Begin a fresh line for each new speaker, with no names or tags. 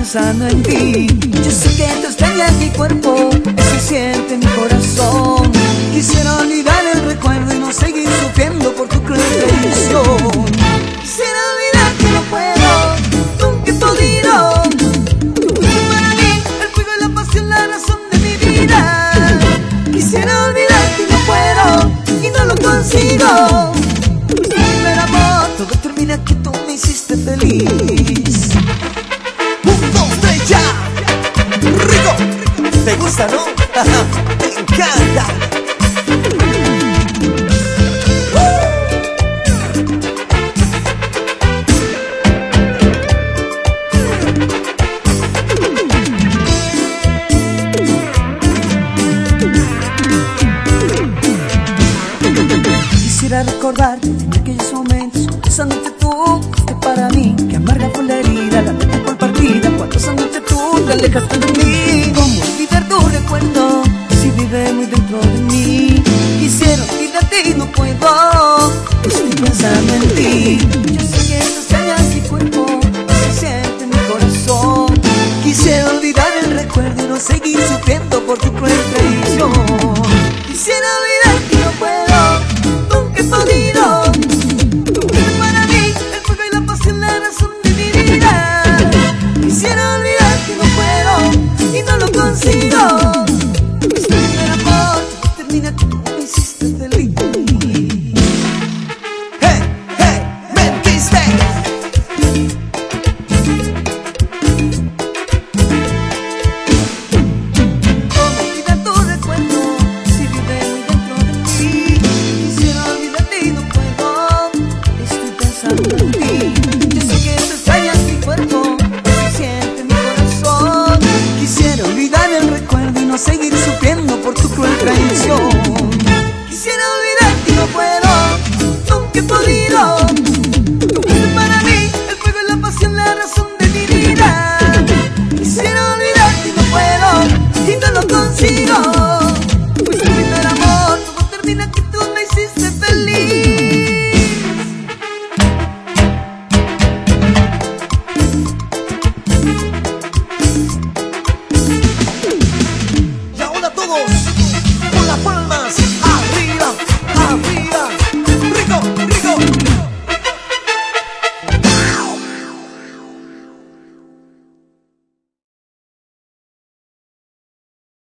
pensando en ti. Yo sé que te extraña mi cuerpo, eso siente mi corazón. Quisiera olvidar el recuerdo y no seguir sufriendo por tu cruel traición. Quisiera olvidar que no puedo, nunca he podido. Para mí el fuego y la pasión, la razón de mi vida. Quisiera olvidar que no puedo y no lo consigo. Pero amor, todo termina que tú me hiciste feliz.
1, 2, 3, ya. Rico, ¿te gusta, no? Te encanta.
Quisiera recordarte en aquellos momentos, besándote tú, que para mí, que amarga fue la herida, la meta por partida, cuando besándote tú te alejaste de mí. ¿Cómo olvidar tu recuerdo, si vive muy dentro de mí? Quisiera olvidarte y no puedo, estoy pensando en ti. Yo sé que tú extrañas mi cuerpo, se siente en mi corazón. Quisiera olvidar el recuerdo y no seguir sufriendo por tu cruel traición. Quisiera olvidar que no puedo, nunca he podido.